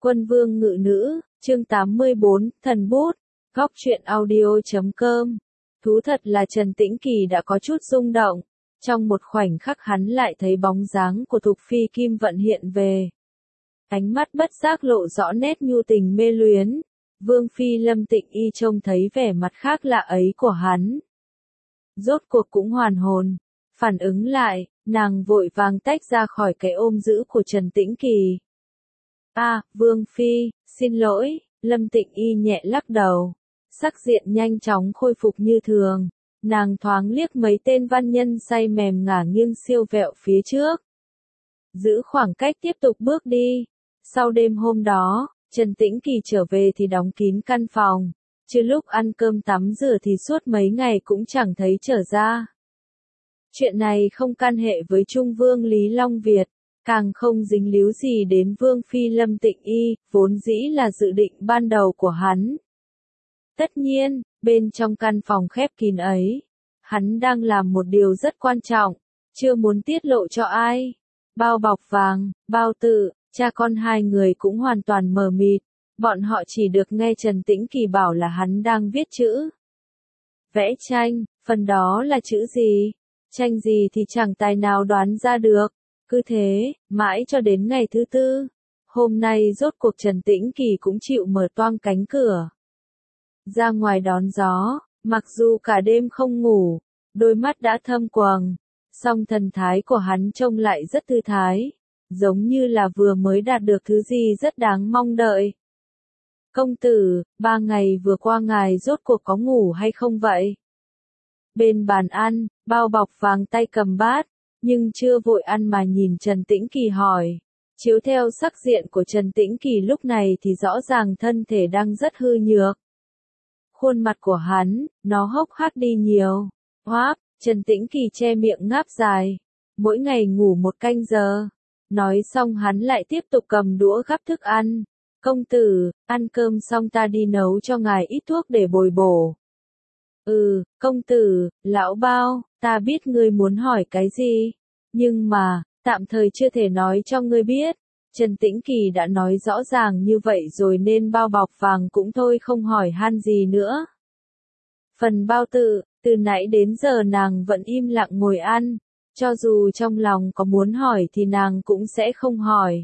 Quân vương ngự nữ, chương 84, thần bút, góc truyện audio.com. Thú thật là Trần Tĩnh Kỳ đã có chút rung động. Trong một khoảnh khắc hắn lại thấy bóng dáng của Thục Phi Kim Vận hiện về. Ánh mắt bất giác lộ rõ nét nhu tình mê luyến. Vương Phi Lâm Tịnh Y trông thấy vẻ mặt khác lạ ấy của hắn. Rốt cuộc cũng hoàn hồn, phản ứng lại, nàng vội vàng tách ra khỏi cái ôm giữ của Trần Tĩnh Kỳ. Vương Phi, xin lỗi, Lâm Tịnh Y nhẹ lắc đầu. Sắc diện nhanh chóng khôi phục như thường. Nàng thoáng liếc mấy tên văn nhân say mềm ngả nghiêng siêu vẹo phía trước. Giữ khoảng cách tiếp tục bước đi. Sau đêm hôm đó, Trần Tĩnh Kỳ trở về thì đóng kín căn phòng. Chứ lúc ăn cơm tắm rửa thì suốt mấy ngày cũng chẳng thấy trở ra. Chuyện này không can hệ với Trung Vương Lý Long Việt, càng không dính líu gì đến Vương Phi Lâm Tịnh Y, vốn dĩ là dự định ban đầu của hắn. Tất nhiên, bên trong căn phòng khép kín ấy, hắn đang làm một điều rất quan trọng, chưa muốn tiết lộ cho ai. Bao Bọc Vàng, Bao Tự, cha con hai người cũng hoàn toàn mờ mịt, bọn họ chỉ được nghe Trần Tĩnh Kỳ bảo là hắn đang viết chữ. Vẽ tranh, phần đó là chữ gì? Tranh gì thì chẳng tài nào đoán ra được. Cứ thế, mãi cho đến ngày thứ tư. Hôm nay rốt cuộc Trần Tĩnh Kỳ cũng chịu mở toang cánh cửa. Ra ngoài đón gió, mặc dù cả đêm không ngủ, đôi mắt đã thâm quầng, song thần thái của hắn trông lại rất thư thái, giống như là vừa mới đạt được thứ gì rất đáng mong đợi. Công tử, 3 ngày vừa qua ngài rốt cuộc có ngủ hay không vậy? Bên bàn ăn, Bao Bọc Vàng tay cầm bát, nhưng chưa vội ăn mà nhìn Trần Tĩnh Kỳ hỏi. Chiếu theo sắc diện của Trần Tĩnh Kỳ lúc này thì rõ ràng thân thể đang rất hư nhược. Khuôn mặt của hắn, nó hốc hác đi nhiều. Trần Tĩnh Kỳ che miệng ngáp dài. Mỗi ngày ngủ 1 canh giờ. Nói xong hắn lại tiếp tục cầm đũa gắp thức ăn. Công tử, ăn cơm xong ta đi nấu cho ngài ít thuốc để bồi bổ. Công tử, lão Bao, ta biết ngươi muốn hỏi cái gì. Nhưng mà, tạm thời chưa thể nói cho ngươi biết. Trần Tĩnh Kỳ đã nói rõ ràng như vậy rồi nên Bao Bọc Vàng cũng thôi không hỏi han gì nữa. Phần Bao Tự, từ nãy đến giờ nàng vẫn im lặng ngồi ăn. Cho dù trong lòng có muốn hỏi thì nàng cũng sẽ không hỏi.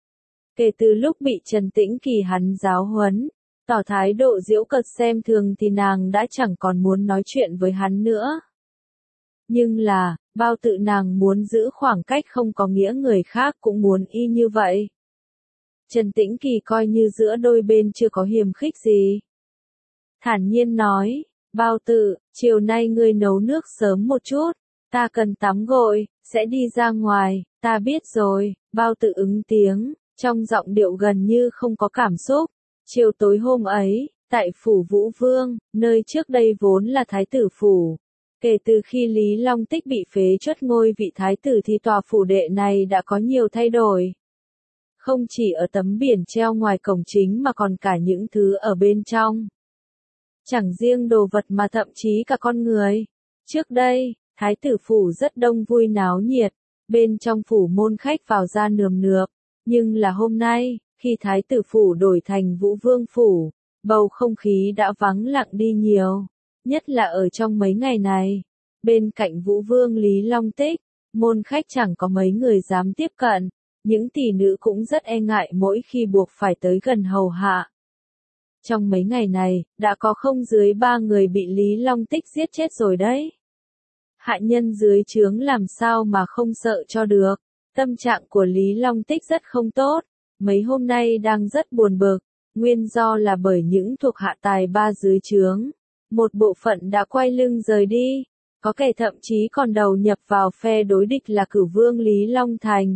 Kể từ lúc bị Trần Tĩnh Kỳ hắn giáo huấn, tỏ thái độ giễu cợt xem thường thì nàng đã chẳng còn muốn nói chuyện với hắn nữa. Nhưng là, Bao Tự nàng muốn giữ khoảng cách không có nghĩa người khác cũng muốn y như vậy. Trần Tĩnh Kỳ coi như giữa đôi bên chưa có hiềm khích gì. Thản nhiên nói, Bao Tự, chiều nay ngươi nấu nước sớm một chút, ta cần tắm gội, sẽ đi ra ngoài, ta biết rồi, Bao Tự ứng tiếng, trong giọng điệu gần như không có cảm xúc. Chiều tối hôm ấy, tại phủ Vũ Vương, nơi trước đây vốn là thái tử phủ. Kể từ khi Lý Long Tích bị phế truất ngôi vị thái tử thì tòa phủ đệ này đã có nhiều thay đổi. Không chỉ ở tấm biển treo ngoài cổng chính mà còn cả những thứ ở bên trong. Chẳng riêng đồ vật mà thậm chí cả con người. Trước đây, thái tử phủ rất đông vui náo nhiệt, bên trong phủ môn khách vào ra nườm nượp. Nhưng là hôm nay, khi thái tử phủ đổi thành Vũ Vương phủ, bầu không khí đã vắng lặng đi nhiều. Nhất là ở trong mấy ngày này, bên cạnh Vũ Vương Lý Long Tích, môn khách chẳng có mấy người dám tiếp cận, những tỷ nữ cũng rất e ngại mỗi khi buộc phải tới gần hầu hạ. Trong mấy ngày này, đã có không dưới 3 người bị Lý Long Tích giết chết rồi đấy. Hạ nhân dưới trướng làm sao mà không sợ cho được, tâm trạng của Lý Long Tích rất không tốt, mấy hôm nay đang rất buồn bực, nguyên do là bởi những thuộc hạ tài ba dưới trướng. Một bộ phận đã quay lưng rời đi, có kẻ thậm chí còn đầu nhập vào phe đối địch là Cửu Vương Lý Long Thành.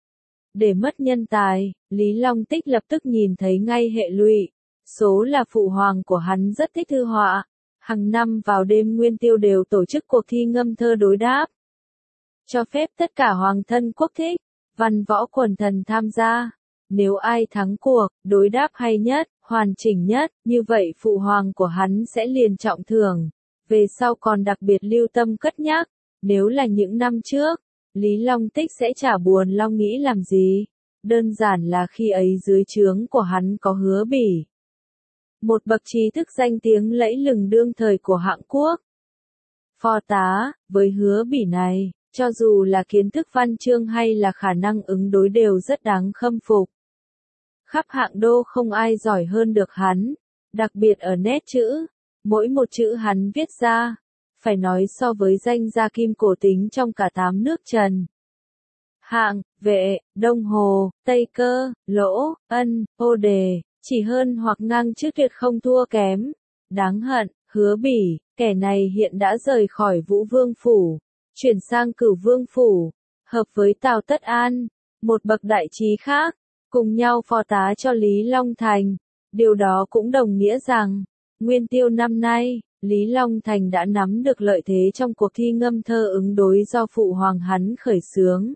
Để mất nhân tài, Lý Long Tích lập tức nhìn thấy ngay hệ lụy. Số là phụ hoàng của hắn rất thích thư họa, hàng năm vào đêm Nguyên Tiêu đều tổ chức cuộc thi ngâm thơ đối đáp. Cho phép tất cả hoàng thân quốc thích, văn võ quần thần tham gia. Nếu ai thắng cuộc, đối đáp hay nhất, hoàn chỉnh nhất, như vậy phụ hoàng của hắn sẽ liền trọng thưởng. Về sau còn đặc biệt lưu tâm cất nhắc, nếu là những năm trước, Lý Long Tích sẽ chả buồn lo nghĩ làm gì. đơn giản là khi ấy dưới trướng của hắn có Hứa Bỉ. Một bậc trí thức danh tiếng lẫy lừng đương thời của Hạng Quốc. Phó tá, với Hứa Bỉ này, cho dù là kiến thức văn chương hay là khả năng ứng đối đều rất đáng khâm phục. Khắp Hạng Đô không ai giỏi hơn được hắn, đặc biệt ở nét chữ, mỗi một chữ hắn viết ra, phải nói so với danh gia kim cổ tính trong cả 8 nước Trần. Hạng, Vệ, Đông Hồ, Tây Cơ, Lỗ, Ân, Ô Đề, chỉ hơn hoặc ngang chứ tuyệt không thua kém. Đáng hận, Hứa Bỉ, kẻ này hiện đã rời khỏi Vũ Vương Phủ, chuyển sang Cửu Vương Phủ, hợp với Tào Tất An, một bậc đại trí khác, cùng nhau phó tá cho Lý Long Thành. Điều đó cũng đồng nghĩa rằng, Nguyên Tiêu năm nay, Lý Long Thành đã nắm được lợi thế trong cuộc thi ngâm thơ ứng đối do phụ hoàng hắn khởi xướng.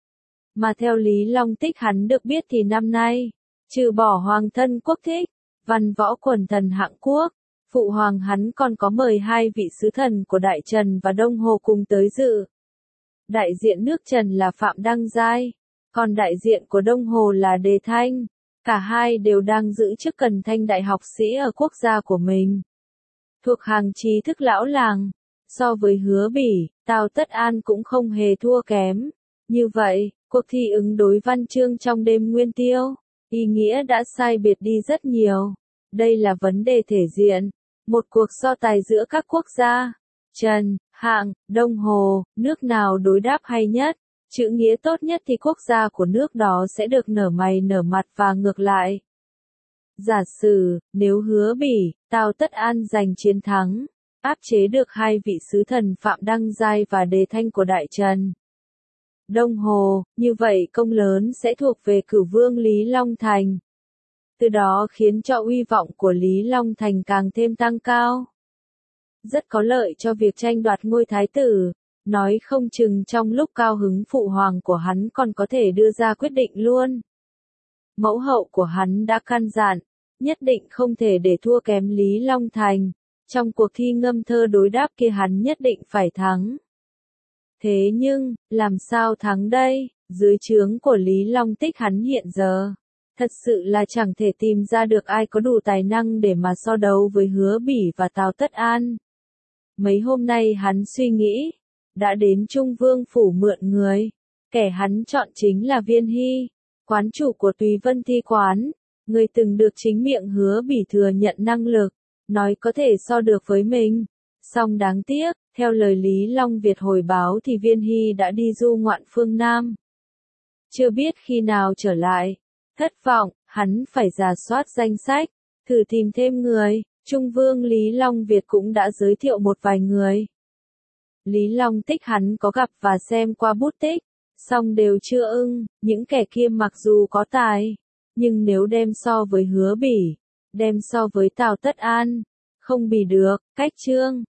Mà theo Lý Long Tích hắn được biết thì năm nay, trừ bỏ hoàng thân quốc thích, văn võ quần thần Hạng Quốc, phụ hoàng hắn còn có mời 2 vị sứ thần của Đại Trần và Đông Hồ cùng tới dự. Đại diện nước Trần là Phạm Đăng Giai, còn đại diện của Đông Hồ là Đề Thanh, cả hai đều đang giữ chức Cần Thanh đại học sĩ ở quốc gia của mình. Thuộc hàng trí thức lão làng, so với Hứa Bỉ, Tào Tất An cũng không hề thua kém. Như vậy, cuộc thi ứng đối văn chương trong đêm Nguyên Tiêu, ý nghĩa đã sai biệt đi rất nhiều. Đây là vấn đề thể diện, một cuộc so tài giữa các quốc gia. Trần, Hạng, Đông Hồ, nước nào đối đáp hay nhất, chữ nghĩa tốt nhất thì quốc gia của nước đó sẽ được nở mày nở mặt và ngược lại. Giả sử, nếu Hứa Bỉ, Tào Tất An giành chiến thắng, áp chế được 2 vị sứ thần Phạm Đăng Giai và Đề Thanh của Đại Trần, Đông Hồ, như vậy công lớn sẽ thuộc về Cửu Vương Lý Long Thành. Từ đó khiến cho uy vọng của Lý Long Thành càng thêm tăng cao. Rất có lợi cho việc tranh đoạt ngôi thái tử, nói không chừng trong lúc cao hứng phụ hoàng của hắn còn có thể đưa ra quyết định luôn. Mẫu hậu của hắn đã căn dặn, nhất định không thể để thua kém Lý Long Thành, trong cuộc thi ngâm thơ đối đáp kia hắn nhất định phải thắng. Thế nhưng, làm sao thắng đây, dưới trướng của Lý Long Tích hắn hiện giờ, thật sự là chẳng thể tìm ra được ai có đủ tài năng để mà so đấu với Hứa Bỉ và Tào Tất An. Mấy hôm nay hắn suy nghĩ, đã đến Trung Vương Phủ mượn người, kẻ hắn chọn chính là Viên Hy, quán chủ của Tùy Vân Thi Quán, người từng được chính miệng Hứa Bỉ thừa nhận năng lực, nói có thể so được với mình. Song đáng tiếc, theo lời Lý Long Việt hồi báo thì Viên Hy đã đi du ngoạn phương Nam. Chưa biết khi nào trở lại. Thất vọng, hắn phải rà soát danh sách, thử tìm thêm người. Trung Vương Lý Long Việt cũng đã giới thiệu một vài người. Lý Long Tích hắn có gặp và xem qua bút tích, song đều chưa ưng. Những kẻ kia mặc dù có tài, nhưng nếu đem so với Hứa Bỉ, đem so với Tào Tất An, không bì được. Cách chương